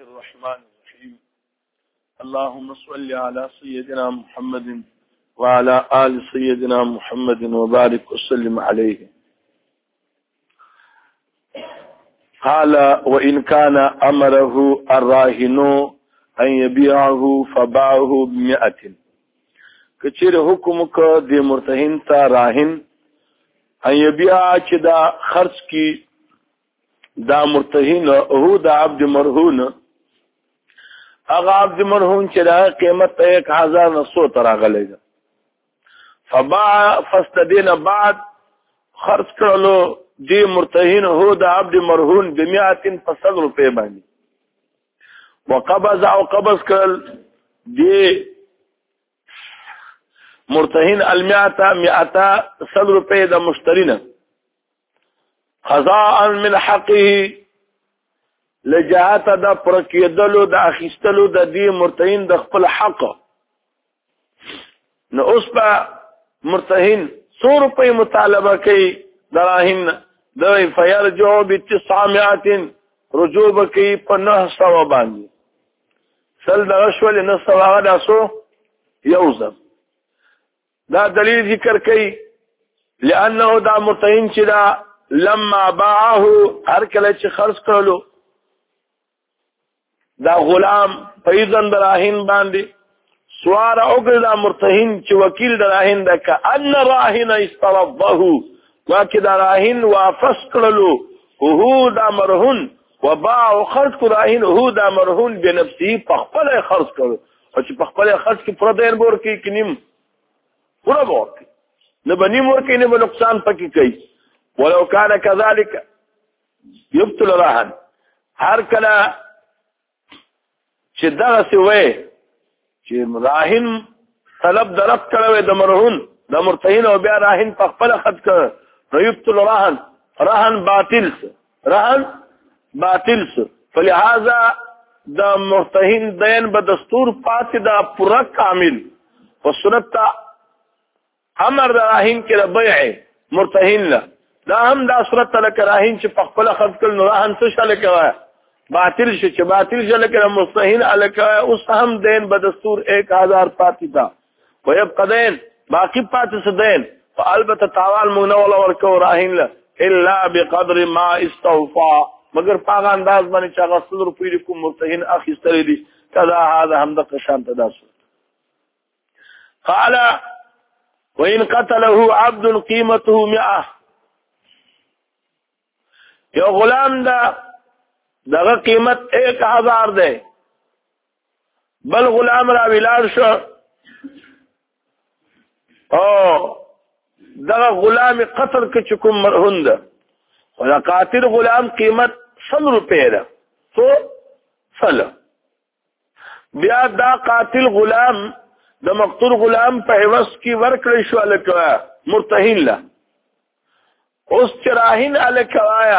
الرحمن الرحيم اللهم صل على سيدنا محمد وعلى آل سيدنا محمد وبارك وسلم عليه. قال وإن كان أمره الراهن أن يبيعه فباعه ب100. کچیر حکم کو دی مرتهن تا راهن ان يبيع چې دا خرج کی دا مرتهن هو دا عبد مرهون اغا عبد مرهون چې دا قیمت 1000 تراغلی ده فباع فاستدين بعد خرج کړلو دی مرتهن هو دا عبد مرهون ب100 فصد روپے باندې وقبض او قبض کړل دی مرتهن المئة 100 روپے دا مشترینا قضاء من حقه لجهات دا پرکیدلو دا اخیستلو دا دی مرتهن د خپل حق نو اوس با مرتهن 100 روپے مطالبه کوي دراهن دوی فیرجو ب900 رجوع کوي په 900 باندې سل د غشول 900 دا سو یوزم دا دلیل ذکر کوي لانه دا مرتهن چې دا لما باعه هر کله چې خرج کړلو دا غلام پیزن دراهن باندې سوار اوګر دا مرتهن چې وکیل دراهن دا کأن راهن استرضه واکه دا راهن واپس کړلو هو دا مرهون وباع خرج کړاهن هو دا مرهون بنفسه پخپل خرج کړو او چې پخپل خرج کې پر دین بور کې کنیم پورا بور کې نه بنیم ور کې نه نقصان پکې کوي ولو كان كذلك يبطل راهن هر کله چې دغه سوی چې راهن طلب درف کړو د مرهون د مرتهن او بیا راهن په خپل خد کړ نو يبطل راهن باطل فلهذا د مرتهن دین به دستور پاتې دا پورا کامل او سنت امر د راهن کې د بیع مرتهن له دا هم دا صورت لکه راهن چې په خپل خد کړ نو راهن څه شاله کوي باطل شي چې باطل شاله کوي مرتهن الکه اوس هم دین به دستور 1000 پاتې دا ويبقى دین باقی پاتې څه دین فالبته تاوال مونږ نه ولا ورکو راهن له الا بقدر ما استوفى مگر پاغه انداز باندې چې هغه 100 روپۍ کوم مرتهن اخیستل دي کذا هذا هم د قشان تداسو قال وان قتله عبد قيمته 100 یو غلام دا دغه قیمت 1000 ده بل غلام را ویلار شو او دغه غلام قتل کې کوم مرهون ده ولا قاتل غلام قیمت 100 روپے ده تو فلا بیا دا قاتل غلام د مقتول غلام په عوض کې ورکړی شو الکوا مرتهن له اوس چراهن الکوایا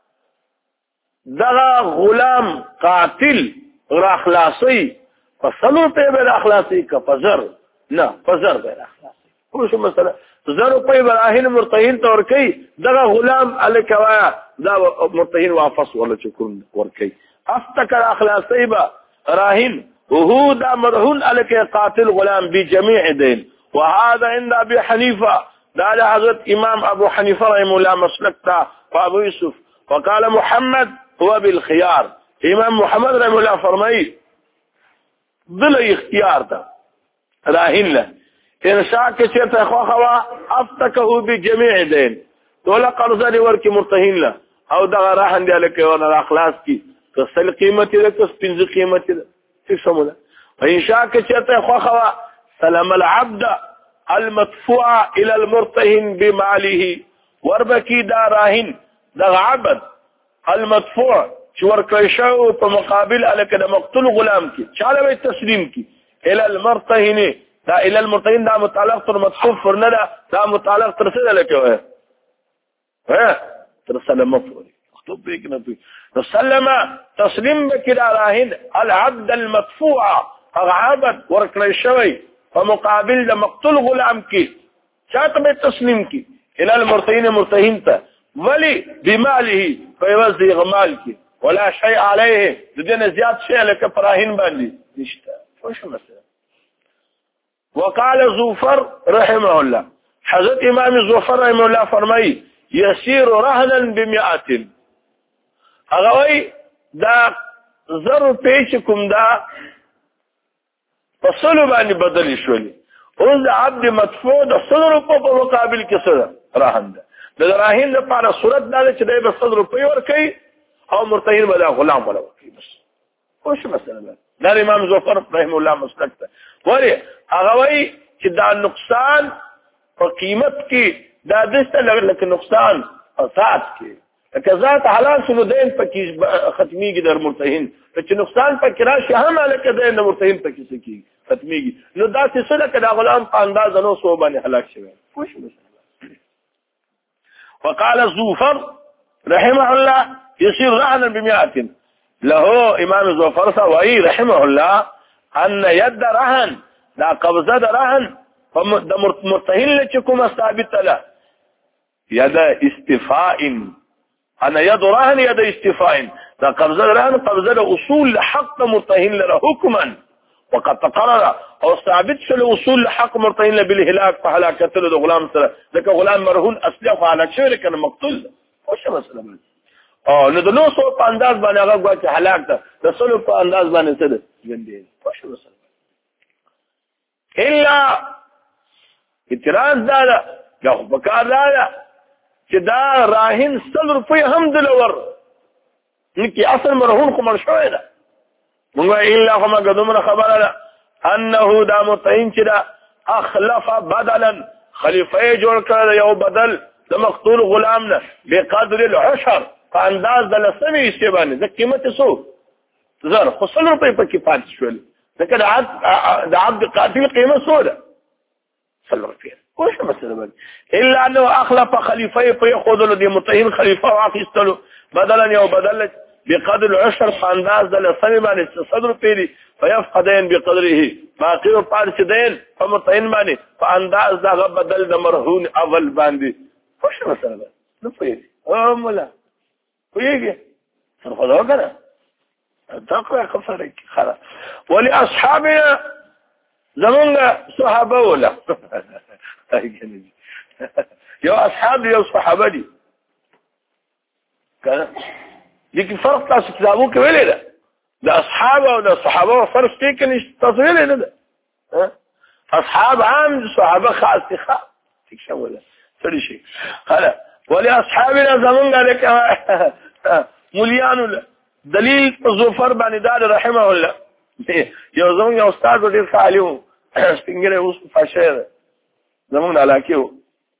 دغه غلام قاتل را خلاصي فصلو په بل اخلاصي کا فزر نه فزر به اخلاصي خو شو مثلا زرو په راهن مرتهن تور کوي دغه غلام الکوایا دا مرتهن واپس ولا چکون ور کوي افتکر اخلاصي با راهن وهو دا مرهون الک قاتل غلام بجميع دين وهذا عند ابي حنيفه دا حضرت امام ابو حنيفه رحمه الله مسلكتا وابو يوسف وقال محمد هو بالخيار امام محمد رحمه الله فرمای ذل اختیار دا راهن له انشاء کې چې ته خو خوا افتکه بجميع دين ولا قرض لري ورکی مرتهن له او دا راهن دی الک ونه اخلاص کی کسل قیمت له کس پنځه قیمت له څه سموله انشاء کې چې ته خو خوا سلام العبد المدفوع الى المرتهن بماله وربکی دا راهن دا عبد المدفوع چې ورکړی شو په مقابل الک د مقتول غلام کی چاله به تسلیم کی الى المرتهن دا الى المرتهن دا متعلق تر مدفوع فرنه دا متعلق تر څه لکه ها تر سلام مفعول مكتوب بكنا سلم تسلیم بکدا راهن العبد المدفوع عبد ورکړی شوی په مقابل د مقتول غلام کی چاته به تسلیم کی الى المرتهن مرتهن ته ولی بماله فیوزی غمال کی ولا شيء عليه دين زياد شيء لك براهين باندي نشتا وش مثلا. وقال زوفر رحمه الله حضرت امام زوفر رحمه الله فرمای يسير رهنا ب100 هغوی دا زر پیچکم دا فصلو باندې بدلی شولی اوس د عبد مدفوع د 100 روپو په مقابل کې سره راهن ده د راهن لپاره صورت دا چې دای په 100 روپۍ ورکړي او مرتهن به غلام ولا ورکړي بس خوش مثلا دا امام زوفر رحم الله مسلک ده ولی هغه وی چې دا نقصان په قیمت کې دا دسته لکه نقصان فساد کې لکه ذات حلال شنو دین پکې ختميږي در مرتهن چې نقصان پکې راشي هم لکه دین مرتهن پکې سکی ختميږي نو دا څه لکه دا غلام په انداز نو سو باندې هلاک شوی خوش مثلا. وقال زوفر رحمه الله يصير رهنا ب100 له امام زوفر سوائي رحمه الله ان يد رهن دا قبضه رهن د مرتهن چې کومه ثابت له يد استفاء انا يد رهن يد استفاء دا قبضه رهن قبضه اصول حق مرتهن له حكما وقد تقرر او ثابت شل اصول حق مرتهن بالهلاك فهلاكت له غلام سره ځکه غلام مرهون اصلي فعالت شوی کنه مقتول خوش مثلا او نو د نو سو په انداز باندې هغه غواړي هلاک ده د سلو په انداز باندې څه ده ژوندې خوش مثلا الا اعتراض دا یو بکار دا چې دا راهن 100 روپۍ هم دلور نکي اصل مرهون خو مرشوي ده موږ الا هم قدمنا خبره ده انه دا متعين چې دا اخلف بدلا خلیفہ جوړ کړ یو بدل د مقتول غلام نه بقدر العشر فانداز د لسمي استبانه د قیمت سو زر خو 100 روپۍ په کې پات شول ځکه د عبد قاتل قیمت سو ده 100 روپۍ کوم مثلا الا انه اخلف خلیفہ په خودلو د متعين خلیفہ واخیستلو بدلا یو بدل بقدر العشر فانداز د لسمي باندې 100 روپۍ فيفقدين بقدره باقي پارسدين فمتعين باندې فانداز دا بدل د مرهون اول باندې خوش مثلا نو پېږي او مولا پېږي څنګه دا وکړه تقوا خفرك خلاص ولي اصحابنا زمونږ صحابه ولا يا اصحاب يا صحابه دي كان لكن فرق تاسو کتابو کې ویل ده د اصحاب او د صحابه فرق کې کني تصویر نه ده اصحاب عام صحابه خاص ښه څه شول څه شي قال ولي اصحابنا زمونږ لك مليان دلیل زوفر باندې دار رحمه الله یو زمونږ استاد ډیر عالم څنګه اوس فاشر زمونږ علاقه و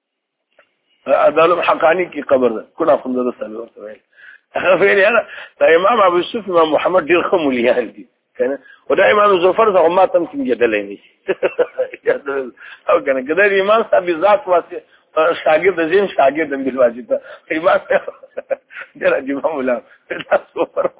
ادالم حقانی کی قبر ده کله خو د رسول الله فين انا دا امام ابو يوسف امام محمد ډیر خموليان دي کنه ودا امام زوفر څنګه ما تم څنګه جدلې نشي او کنه کله امام صاحب ذات واسه شاګرد زين شاګرد د واجب امام ډیر امام ولا زوفر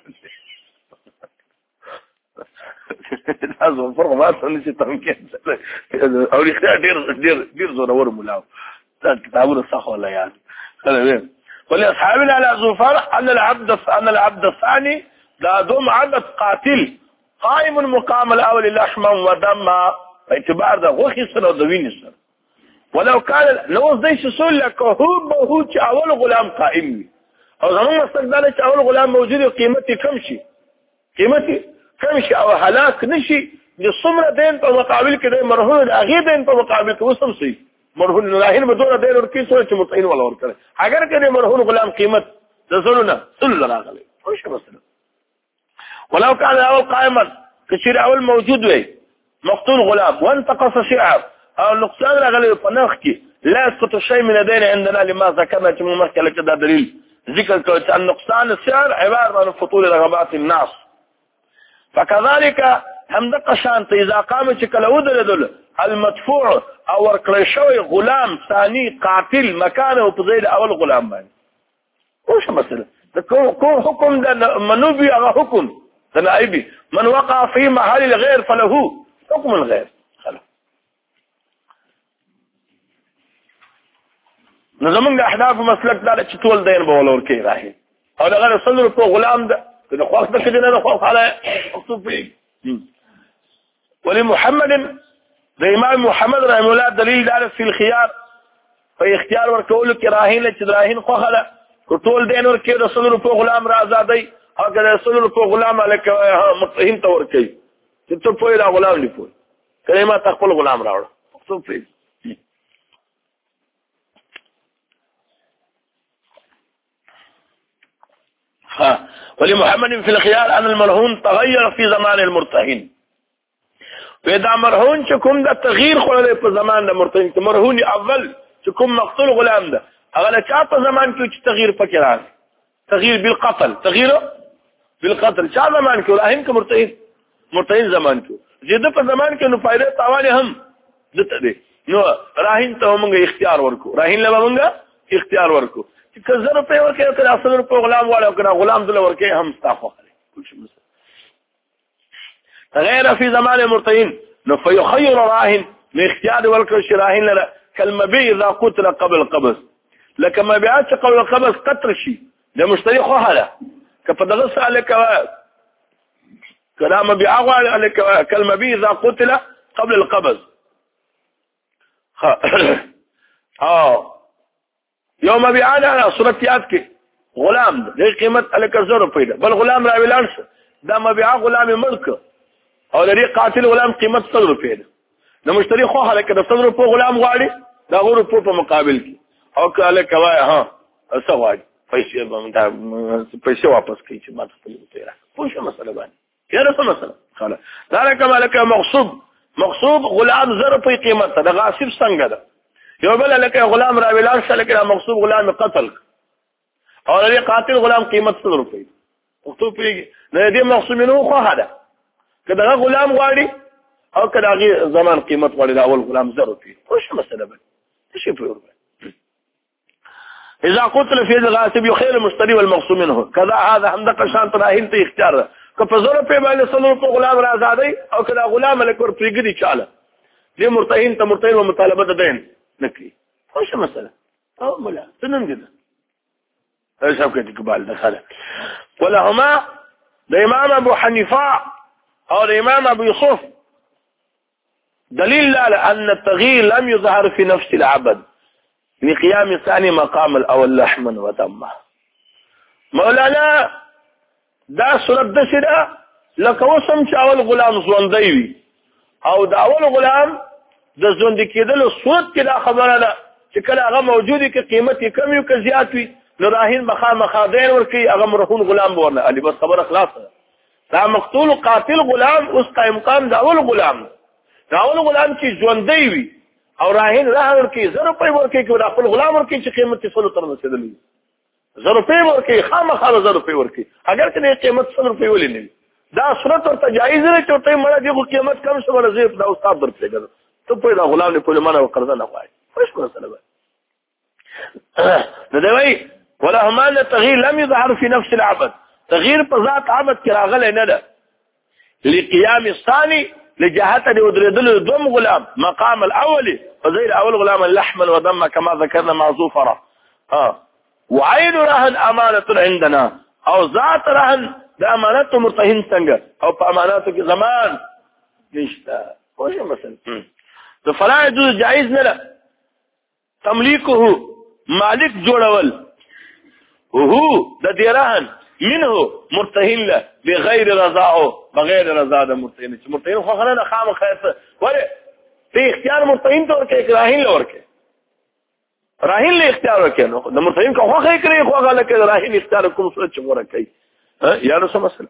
ما زوفر ما څنګه تم کې او ډیر زورور مولا کتابونه صح ولا يعني خلل ولأصحابنا على زوفر أن العبد الثاني لا دم عبد قاتل قائم مقام الأول لحما ودما باعتبار ده غوخي سنة ودوين سنة ولو كان لو زي سؤال لك هو أول غلام قائم أو زمان مستقبل أول غلام موجود قيمتي كم شي أو هلاك نشي للصمرة دين بمقابل كده مرهون أغير دين بمقابل كوسم سي مرهون لاهين بدون دين ورکی سوچ مطعين ولا ورکړي اگر کله مرهون غلام قیمت ذلنا صلى راغلي خوش مثلا ولو كان اول قائما كثير اول موجود وي مقتول غلام وانتقص شعر او نقصان راغلي فنخكي لا يسقط شيء من دين عندنا لما ذكرنا كما مشكله كده دليل ذكر ان نقصان السعر عباره عن فطول رغبات الناس فكذلك همدق شانت اذا قامت كلودل المدفوع او ورکړی شوی غلام ثاني قاتل مکانه په ځای اول غلام باندې اوس مثلا کوم حکم د منوبي هغه حکم د نائبي من وقع في محل الغير فله حكم الغير خلاص نظمون احناف مسلک دا چې ټول دین به ولور کې راهي او دغه 100 روپو غلام ده که د خوښ د کدي نه د خوښ حاله مکتوب پیږي. ولمحمد د امام محمد رحمه الله دلیل دار فی الخيار په اختیار ورکول کې راهین چې راهین خوښه ده ټول دین ورکې د 100 روپو غلام را آزادای او که د 100 روپو غلام الک متهم ته ورکې چې ته په را غلام دی په کلمه تخپل غلام راوړ مکتوب پیږي. ولمحمد في الخيار أن المرهون تغير في زمان المرتهن. وإذا مرهون چکم دا تغيير خلال په زمان دا مرتهن مرهون اول چکم مقتول غلام دا اغلا چا په زمان کې تغيير پکې راځي تغيير بالقتل تغيير بالقتل چا زمان کې راهن کې مرتهن زمان کې زیاده په زمان کې نو فائدہ تاوان هم دته دي نو راهن ته موږ اختیار ورکو راهن له موږ اختیار ورکو که 100 روپے ورکې که 100 روپے غلام والا کنه غلام دل ورکې هم استعفا کوي غير في زمان المرتهن فيخير راهن من اختيار والكرش راهن لنا كالمبيع اذا قتل قبل القبض لك مبيعات قبل القبض قتل شيء لمشتري خوهله كفدغس عليك كلام مبيع عليك كالمبيع اذا قتل قبل القبض يوم مبيعانا على صورتيات کې غلام ده قیمت عليك 100 روپے ده بل غلام را ویلان دا مبيع غلام ملک او لري قاتل غلام قیمت 100 روپے ده نو مشتری خو هله کده 100 روپے غلام غواړي دا غو روپے په مقابل کې او کله کوي ها څه غواړي پیسې واپس کوي چې ماته په لور پوه شو مسله باندې یاره څه مسله خلاص دا کما لك مغصوب غلام 100 روپے قیمت ده غاصب څنګه ده یو بل لکه غلام را ویلان سره کړه مغصوب غلام قتل او لري قاتل غلام قیمت 100 روپے مکتوب پیږي نه دې مغصوبینو خو هدا کدا غلام غواړي او کدا غي زمان قیمت غواړي دا اول غلام 0 روپے خوش مسله به شي په اذا قتل في الغاصب يخير المشتري والمغصوب منه كذا هذا حمدك شان تراهن ته اختیار کفزور په باندې 100 روپے غلام را آزادای او کدا غلام لکور پریګدي چاله دې مرتهن ته مرتهن ومطالبه ده دین نکړي خوش مسله او ملا تنن كده ايش هبكه قبال دخل ولهما الامام ابو حنيفه او الامام ابو يوسف دليل على ان التغيير لم يظهر في نفس العبد لقيام الثاني مقام الاول لحما ودما مولانا دا صورت دشدا لکه وسم چې اول غلام ژوندۍ وي او دا اول غلام د ژوند کېدل صورت کې دا خبره ده چې کله هغه موجودي کې قیمت یې کم یو که زیات وي نو راهین مخادین ورکی هغه مرهون غلام ورنه علي بس خبره خلاصه دا مقتول قاتل غلام اوس قائم قام دا اول غلام چې ژوندۍ وي او راهین راه ورکی 0 روپے ورکی کې دا خپل غلام ورکی چې قیمت یې 100 تر رسیدلی 0 روپے ورکی خامخا 0 روپے ورکی اگر کله قیمت 100 روپے ولې نه دا صورت ورته جایز نه چې ته مړه دیغه قیمت کم شو ولا زیات دا استاد درته ته په دا غلام نه په لمنه وقرضه نه غواړي خوش مسله ده نو دوی ولا همان التغيير لم يظهر في نفس العبد تغيير په ذات عبد کې راغلی نه ده لقيام الثاني لجهته ودردل دوم غلام مقام الاول فزي اول غلام اللحم ودم كما ذكرنا معذوفرا وعين رهن امانه عندنا او ذات رهن ده امانته مرتهن څنګه او په اماناتو کې زمان نشته خوش مثلا فلا يجوز جائز نه تمليكه مالک جوړول وهو د دیران منه مرتهن له بغیر رضاعه بغیر رضا د مرتهن چې مرتهن خو خلنه خام خیرته وره په اختیار مرتهن ته ورکه راهین له ورکه راهین له اختیار ورکه نو د مرتهن خو خې کړی خو غل کې راهین اختیار کوم څه چې ورکه یا رسول مسله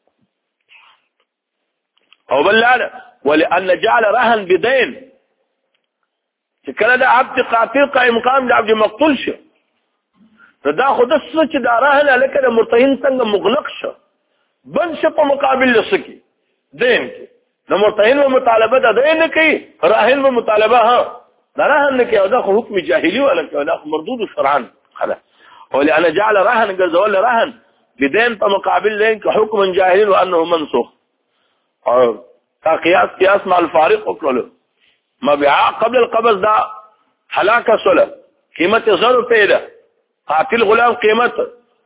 او بل ولان جعل رهن بدين چې کله د عبد قاتل قائم مقام د عبد مقتول شو دا خود څه چې دا راهله لکه د مرتهن څنګه مغلق شو بن شو په مقابل لسکی دین کې د مرتهن و مطالبه د دین کوي راهن و مطالبه ها دا راهن نه کوي او دا حکم جاهلی ولا دا مردود شرعا خلاص ولأن جعل رهن جزول رهن بدين په مقابل دین کې حکم جاهلی وانه منسوخ او قياس مع الفارق وکړو مبيعا قبل القبض دا هلاك صله قیمت 100 روپے ده قاتل غلام قیمت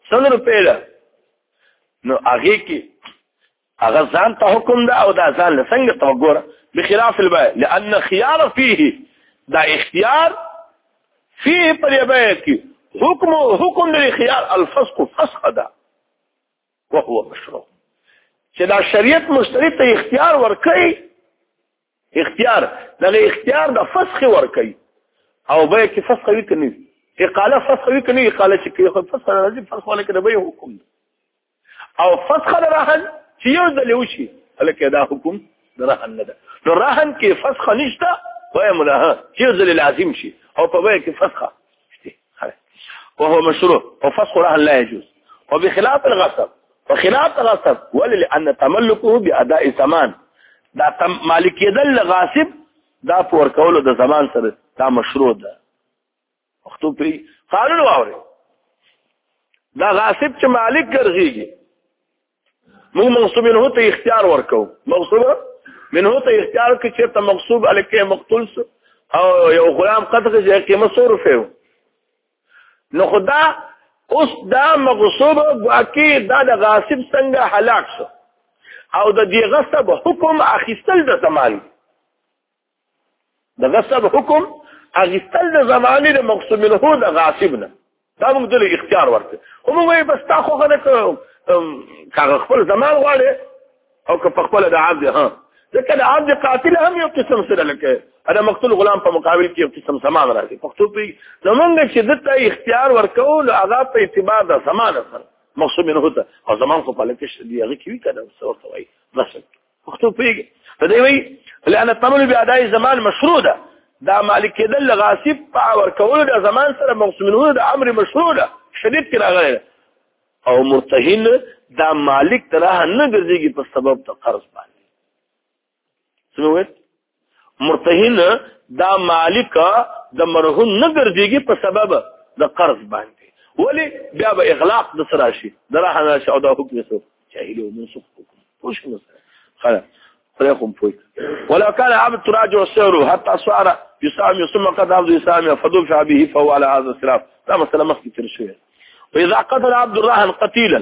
100 روپۍ ده نو هغه کې هغه ځان ته حکم ده او دا ځان له څنګه ته وګوره بخلاف البيع لان خيار فيه دا اختیار فيه پر البيع کې حکم للخيار الفسق فسخ ده وهو مشروع چې دا شریعت مشتری ته اختیار ورکړي اختیار دغه اختیار د فسخ ورکړي او به کې فسخ وی کني اقاله فسخ وی کني اقاله چې فسخ راځي فسخ ولکه د به حکم او فسخ رهن چې یو ځل وشي الکه دا حکم رهن نه ده نو رهن کې فسخ نشته وای مله چې یو ځل لازم شي او په به کې فسخ شته وهو مشروع وفسخ رهن لا يجوز وبخلاف الغصب وخلاف الغصب ولأن تملكه بأداء ثمن دا مالکیت الغاصب دا پور کولو د زمان سره دا مشروع ده وختو په قانون واوري دا غاصب چې مالک ګرځيږي موږ مغصوب منه ته اختیار ورکو مغصوب منه ته اختیار کې چې ته مغصوب الکه مقتول او یو غلام قتل چې قیمه 100 روپے نو خدا اوس دا مغصوب باقي دا د غاصب څنګه هلاک شو او د دې غصب حکم اخیستل د زمان د غصب حکم اخیستل د زمانه د مغصوب منه د غاصبنا دا موږ د اختیار ورته هم وای بس تا خو نه کاغه خپل زمان غواړي او که خپل د عبد ها ځکه د عبد قاتل هم یو قسم سره لکه انا مقتول غلام په مقابل کې یو قسم سامان راځي پښتو په زمونږ چې دته اختیار ورکول هغه په اعتبار د زمان سره مقصود نه هوته او زمان خو په لکه دی هغه کې کده څه وایي بس پښتو په دې وی لأن التمل بأداء زمان مشروع ده دا مالک دل غاصب په ورکول د زمان سره مقصود نه د امر مشروع ده شدید کې راغلی او مرتهن دا مالک تراه نه ګرځيږي په سبب د قرض باندې سموت مرتهن دا مالک د مرهون نه ګرځيږي په سبب د قرض باندې ولی بیا به اغلاق د سراشي درحنا شو دا حکم سو جاهلی او منسوخ حکم وش مثلا خلاص فريقهم فوق ولو كان عبد تراجع السعر حتى صار يسام ثم قد عبد يسام فدفع به فهو على هذا الخلاف لا مثلا مسكي ترشيه واذا قتل عبد الرهن قتيلا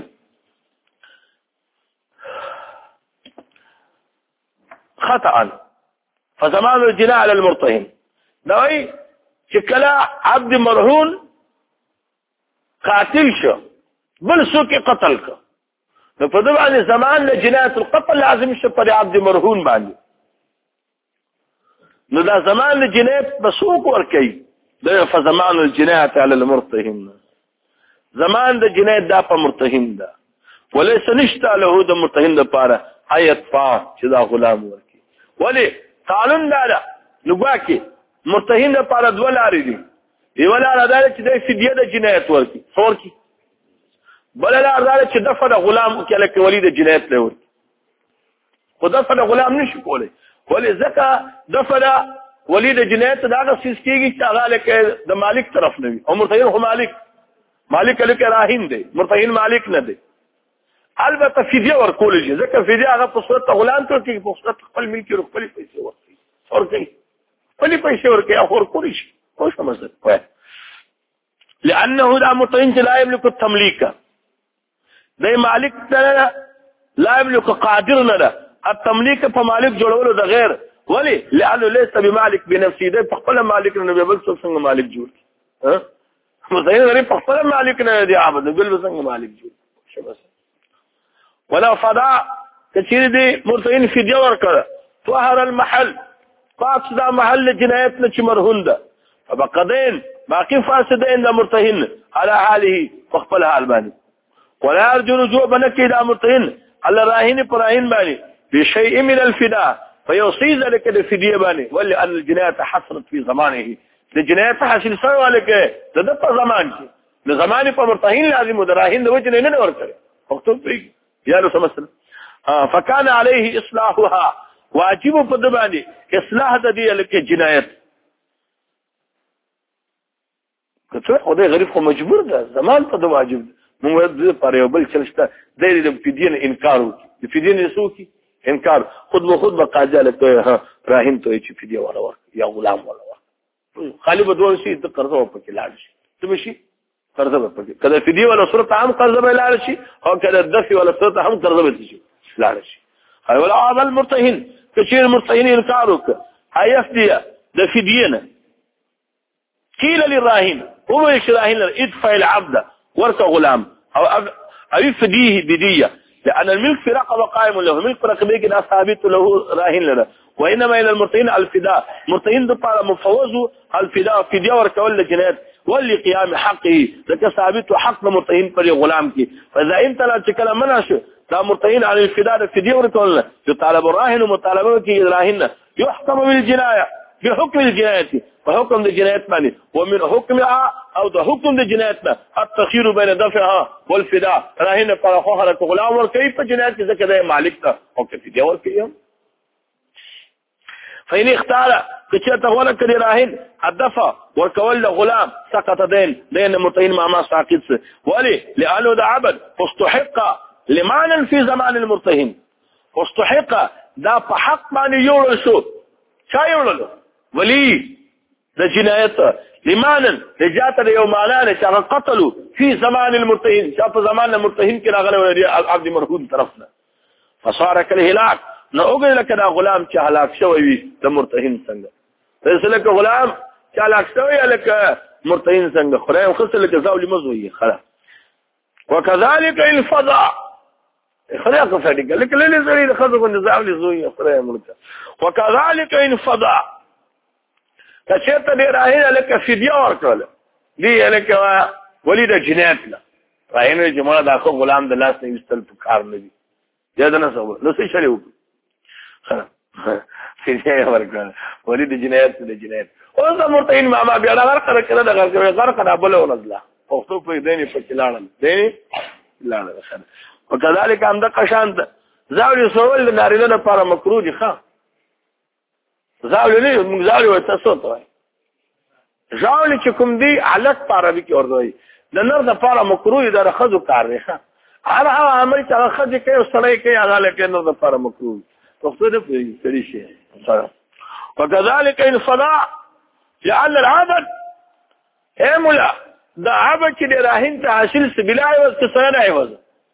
خطأ فزمان الجناء على المرتهن دوي شكلا عبد مرهون قاتل شو بل سوكي قتلك فطبعا زمان جناية القتل لازم يشبه عبد مرهون باندي ندا زمان جناية بسوق وركي فزمان الجناية على المرتهن زمان د جناية دا په مرتهن دا وليس نشتا له د مرتهن دا پاره حیت فا چې دا غلام ورکی ولی قانون دا نګواکي مرتهن دا پاره دوه لارې دي یو لار دا چې د فدیه د جنایت ورکی څورکی بل لار دا چې دفع د غلام کله کې ولید جنایت له ورکی خو دفع د غلام نشي کولای ولی ځکه دفع د ولید جنایت دا غسیس کیږي چې هغه لکه د مالک طرف نه وي او مرتهن هو مالک لکه راهین دی مرتهن مالک نه دی البته فدیه ورکول شي ځکه فدیه هغه په صورت غلام ته کې په صورت خپل ملک او خپل پیسې ورکړي ورکړي خپل پیسې ورکړي او ورکړي شي خوش مثلا لانه دا مرتهن لا يملك التمليك دی مالک لا يملك قادر نه التمليك په مالک جوړولو د غیر ولی لانه ليس بمالك بنفسه دی خپل مالک نه به بل څنګه مالک جوړ ها مرتهن غریب خپل مالک نه دی عبد بل څنګه مالک جوړ شي بس ولا فضاء كثير دي مرتهن فديه ورکړه طهر المحل پاک دا محل جنایت نه چې مرهون ده فبقدين باقي فاسدين دا مرتهن على حاله فخبل حال باندې ولا يرجو رجوع بنكي دا مرتهن على راهن براهن باندې بشيء من الفداء فيصيد لك الفديه باندې ولأن الجنايه حصلت في زمانه الجنايه حاصل سوى لك د په زمان کې د زمانه په مرتهن لازم دراهن د وجه نه ورکړي وختو يا له مثلا فكان عليه اصلاحها واجب په د باندې اصلاح د دې لکه جنایت کته خو دې غریب خو مجبور ده زمان په د واجب موږ د پر یو بل چلشته د فدین انکار د فدین سوکي انکار خود به خود بقاجه لته راهن ته چې فدیه ولا ور یا غلام ولا ور خالي بدون شي د قرضه په کې لاړ شي ته شي قرض به پکې کله فدیه ولا صورت هم قرض به لاړ شي او کله دفع ولا صورت هم قرض به شي لاړ شي هاي ولا عمل مرتهن كثير مرتهن انكار وکړه هيفديه د فدیه نه قيل للراهن هو الراهن ادفع العبد ورث غلام او فديه بديه لان الملك في رقبه قائم له ملك رقبه كده ثابت له راهن له وانما الى المرتهن الفداء مرتهن د پاره مفوض الفداء فديه ورکول جنایت ولقيام حقه لك ثابت حق مرتهن پر غلام کی فاذا انت لا تكلم مناش دا مرتهن عن الفداء فديه ورکول يطالب الراهن مطالبه کی راهن يحكم بالجنايه بحكم الجنايه وحكم الجنايه معنی ومن حكمها او ده حكم الجنايه التخير بين دفعها والفداء راهن پر خوهره غلام ور کیف جنايه ذکر ده مالک ته او فديه ور کیف فإن اختار كثيرة ولا كدي راهن الدفع وكول غلام سقط دين مرتهن مع ساقط ولي لأنه ده عبد واستحق لمعنى في زمان المرتهن واستحق ده بحق معنى يورثو شا يورثو ولي ده جناية لمعنى رجعت ليومانان شاق قتلوا في زمان المرتهن شاف زمان المرتهن كنا غلوا عبد مرهون طرفنا فصار كالهلاك نو وګړي لکه دا غلام چې هلاک شوی وي د مرتهن څنګه فیصله کې غلام چې هلاک شوی لکه مرتهن څنګه خدای خصه لکه زاولي مزوي خلاص وكذلك الفضاء خدای خصه دي لکه للی زری د خزو باندې زاولي زوي خدای مرته وكذلك الفضاء کچته دی راهي لکه فدیه ورکول دی لکه ولید جنات لا راهي جمعه دا خو غلام د لاس نه یستل کار نه دي یاد نه سو نو څه شریو فدیه ورکول ولید جنایت د جنایت او زه مرتهن ما بیا دا غرق کړه دا غرق دا بل ونزله پښتو په دیني په کلاړل دی لاړل وکذالک هم د قشان زاوی سوال نارینه لپاره مکروه دي ښه زاوی نه موږ زاوی وته صوت وای زاوی چې کوم دی علت عربي کې اردوي د نر د لپاره مکروه ده رخصو کار دی ښه هر عمل چې رخص کوي او سړی کوي هغه لکه نر د لپاره مکروه پښتو دې پوری شي وكذلك الفضاء لعل العبد هملا دا عبد چې راهن ته حاصل سبلا او سره ایواز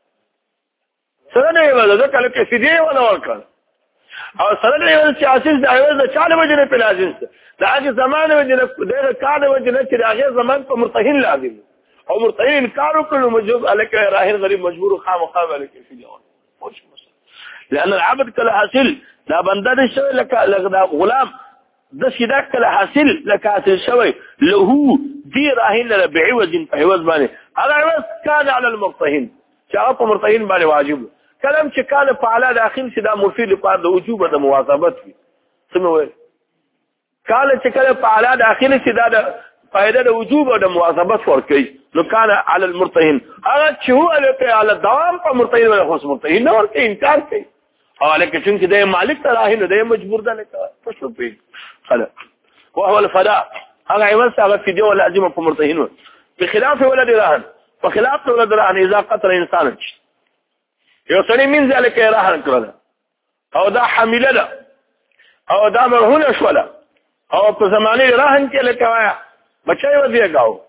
سره ایواز دا کله کې فدیه ولا ورکړ او سره ایواز چې حاصل د ایواز چاله وجنه په لازم دا هغه زمانه وجنه دغه کار وجنه چې هغه زمان په مرتهن لازم او مرتهن کارو کړو مجبور الک راهن غریب مجبور خامخا الک فدیه لأن العبد كله حاصل لا بندر شوي لك غلام ده سيدا كله حاصل لك حاصل شوي له دي راهن بعوض فعوض باني هذا عوض كان على المرتهن شعب مرتهن باني واجب كلام چې كان فعلا داخل سيدا مفيد لقاد وجوب ده مواظبت فيه سموه كان چې كله فعلا داخل سيدا فائده ده وجوب ده مواظبت ورکي لو كان على المرتهن هذا چې هو على الدوام په مرتهن ولا خص مرتهن نور کې انکار کوي او لکه چې د مالک تراهنه د مجبور ده لکه پښتو په خلاص وهو الفداء هغه عوض هغه فدیه ولا لازم په مرتهن بخلاف ولد راهن وخلاف ولد راهن اذا قتل انسان یو سړي من ذلك راهن کړل او دا حامله ده او دا مرهونه شوله او په زمانه راهن کې لکه وایا بچي ودیګاو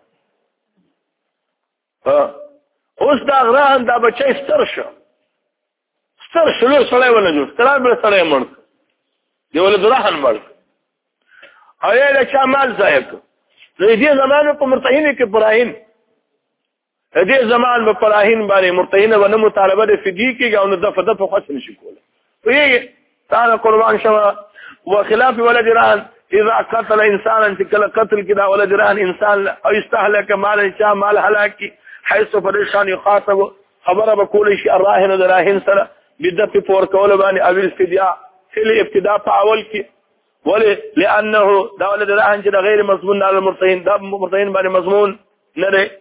اوس دا راهن دا بچي ستر شو ستر شلو سړی ونه جوړ ستر بل سړی مړ دی ولې درهن مړ او یې له شمال ځای کو دې زمانه په مرتهن کې براهین دې زمان په براهین باندې مرتهن ونه مطالبه د فدیه کې او د فدیه په خاص نشي کوله وی تعالی قربان شوا وخلاف ولد رهن اذا قتل انسانا كلا قتل كده ولد رهن انسان او استهلك مال شاء مال هلاكي حيث فرشان يخاطب خبره بكل شيء الراهن دراهن سره بدفع فور کول باندې او الفداء في الابتداء فاول کې ولې لانه دا ولد راهن چې غیر مضمون على المرتهن دا مرتهن باندې مضمون نه دی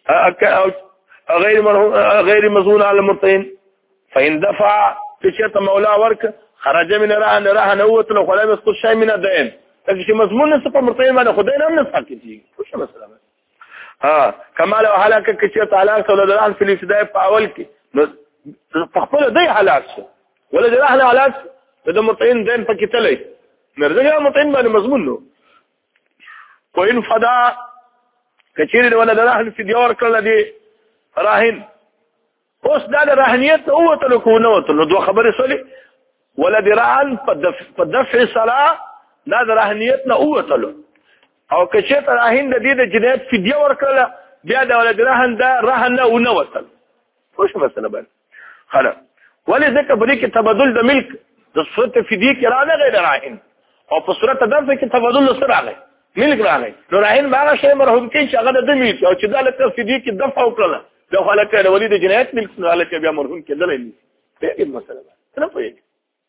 غیر مضمون على المرتهن فإن دفع فشيت مولا ورك خرج من راهن اوت له ولا يسقط شيء من الدين لكن مضمون نصف مرتهن باندې خدای نه نسقطي څه مسله كما لو هلاك كشيت علاقه ولد راهن في الابتداء فاول کې فخپل دی حالات ولا درهنه حالات د مرتهن دین پکې تلې مرزه مرتهن باندې مضمون نو کوین فدا کچیر ولد راهن فدیه ورکړل دی راهن اوس دا د راهنیت اوتلو کو نه وتلو دوه خبرې سولې ولد راهن په دفع صلاح دا د راهنیت نه اوتلو او کچیر راهن د دې د جنایت فدیه ورکړل بیا د ولد راهن دا راهن نه ونه وتل خوش مسله بل خلاص ولی ځکه په دې کې تبادل د ملک د صورت فدیه کې راغلی غیر راهن او په صورت دفع کې تبادل سره راغلی ملک راغلی نو راهن هغه شی مرحوم کې چې هغه د ملک او چې دا لکه فدیه کې دفع وکړه دا خلک د ولید جنایت ملک نه حالت بیا مرحوم کې دلې نه دې مسله ده نه پوهیږي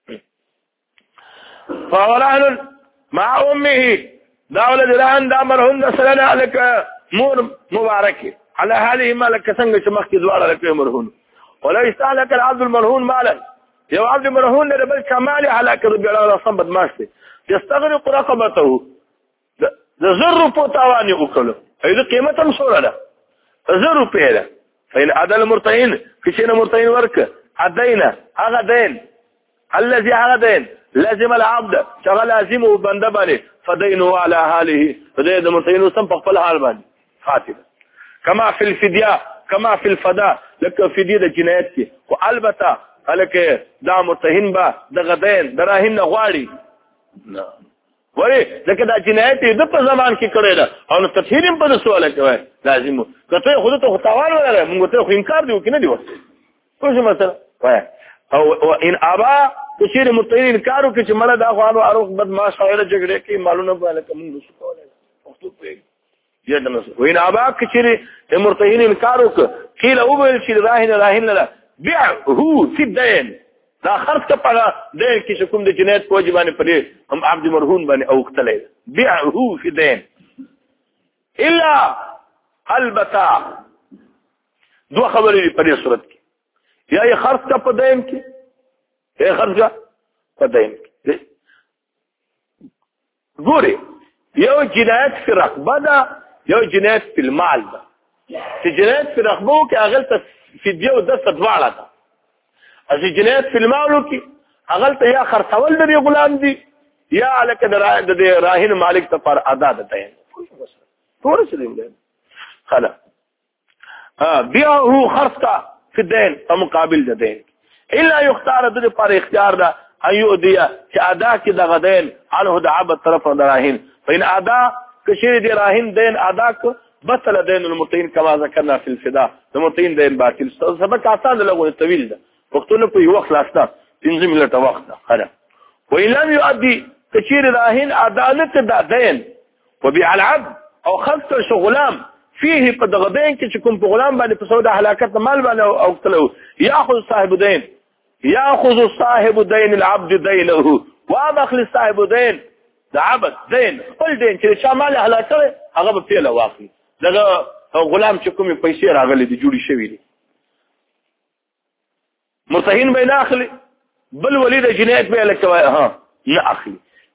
فوران مع امه دا ولد راهن دا مرحوم د سره الک مور مبارکه على هذه مالك څنګه چې مخکې دواړه لکه مرهون ولا يستهلك العبد المرهون مالا یو عبد مرهون نه بل کمال هلاك ربي الله صبد ماشته يستغرق رقبته ذر پوتاوانی وکړو اې قیمت هم سوره ده ذر پیله فإن عدل مرتين كشينا مرتين ورك عدينا هذا دين الذي هذا دين لازم العبد شغل لازمه بندبني فدينه على حاله فدين مرتين وسم خپل حال باندې فاتحه كما في الفدية كما في الفداء لك فدية د جنایت کې او البته هلکه دا مرتهن با د غدین دراهن غواړي نه وای لکه دا جنایت د په زمان کې کړی دا او تطهیر په سوال کوي لازم کته خود ته تاوان ولا موږ ته خو انکار دی وکنه دی وسه څه مثلا وای او ان ابا کثیر مرتهن انکار وکړي چې مله دا غواړو اروغ بد ما شاعر جګړه کې معلومه باندې کوم څه کوله وختو په وين اباك كثير مرتهين انكار وک قيل اوبل شي راهن لا بيعه في الدين دا خرج کپړه د کې کوم د جنایت په واجبانه پرې هم عبد مرهون باندې او قتل بيعه في الدين الا البتا دو خبرې په دې صورت کې یا خرج کپ دین کې یا خرج په دین کې ګوري یو جنایت في رقبه ده یو جنایت په المال ده چې جنایت په رقبو کې اغلته فدیه او د صدواړه ده از جنایت په المال کې اغلته یا خرڅول د غلام دي یا الک د راهن مالک ته پر ادا ده ټول څه دی خلاص بيعه خرڅه في الدين په مقابل د دین الا يختار د پر اختیار ده ايو دي چې ادا کې د غدین عنه د عبد طرف راهن فإن ادا كشير دي راهن دين اداك بطل دين المرتين كما ذكرنا في الفداء المرتين دين باطل سبق آسان لغو الطويل ده وقتونه په یو وخت لاسته 15 منټه وخت خره وإن لم يؤدي كشير راهن عدالت دا دين وبيع العبد او خلص غلام فيه قد غدين چې کوم په غلام باندې په سودا هلاکت مال باندې او قتلو ياخذ صاحب دين العبد دينه وابخل صاحب دين دا عبد دین خپل دین چې شامل هلاکه هغه په پیله واخلي دغه غلام چې کومې پیسې راغلي دي جوړي شوی دي مرتهن به نه اخلي بل ولید جنایت به لکه ها نه اخلي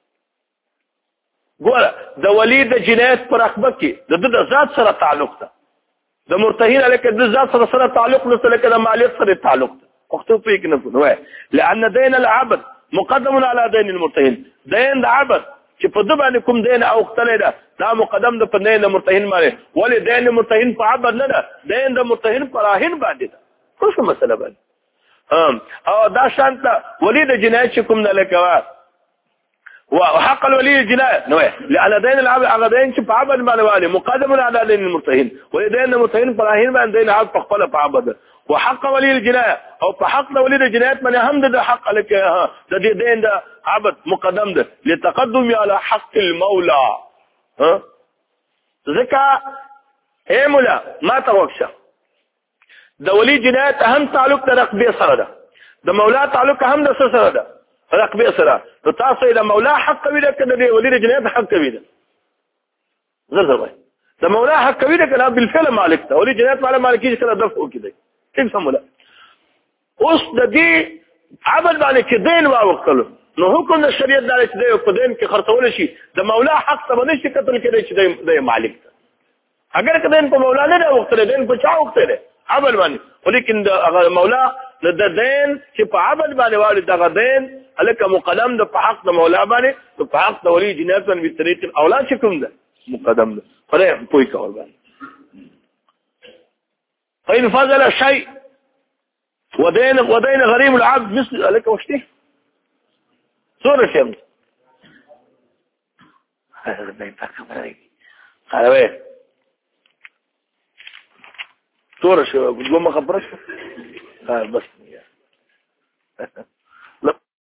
ګوره د ولید جنایت پر رقبه کې د ذات سره تعلق ده د مرتهن لکه د ذات سره تعلق نه لکه د مالیت سره تعلق ده وختو په کې نه وای لأن دين العبد مقدم على دين المرتهن دين العبد چې په دې باندې کوم دین او اختلې ده دا مقدم ده په دین د مرتهن باندې ولې دین مرتهن په عبد نه ده دین د مرتهن په راهن باندې ده څه مسله باندې او دا شانت ولید جنایت کوم نه لکوا وحق الولي الجنايه نو لأن دين العبد عقدين چې په عبد باندې والي مقدم على دين المرتهن ولدين المرتهن په راهن باندې دین عبد په خپل په عبد وحق ولي الجنايه او په حق ولي الجنايات من هم ده حق لك ده دين ده عبد مقدم ده لتقدم على حق المولى ها ذکا اے مولا ما توقشه ده ولي جنايات اهم تعلق ده رقبه سره ده ده مولا تعلق هم ده سره ده رقبه سره نو تاسو د مولا حق وی ده کده دی ولید جنایت حق وی ده زر وای د مولا حق وی ده کله بالفعل مالک ته ولید جنایت مالک کی کله دفع کی ده څنګه سمولا اوس د دې عمل باندې چې دین واوختلو نو حکم د شریعت دار چې د په دین کې خرڅول شي د مولا حق ته باندې چې قتل کړي چې د مالک ته اگر کله په مولا نه وختل دین په چا وختل عمل باندې ولیکن د مولا د دین چې په عمل باندې والي دغه دین الک مقدم د په حق د مولا باندې په حق د ولی جنایت باندې په طریق اولاد کوم ده مقدم ده خدای پوي کول باندې فإن فضل شيء ودين غريم العبد مثل لك وشتي سورة شمس قال وين سورة شو بتقول ما خبرش قال بس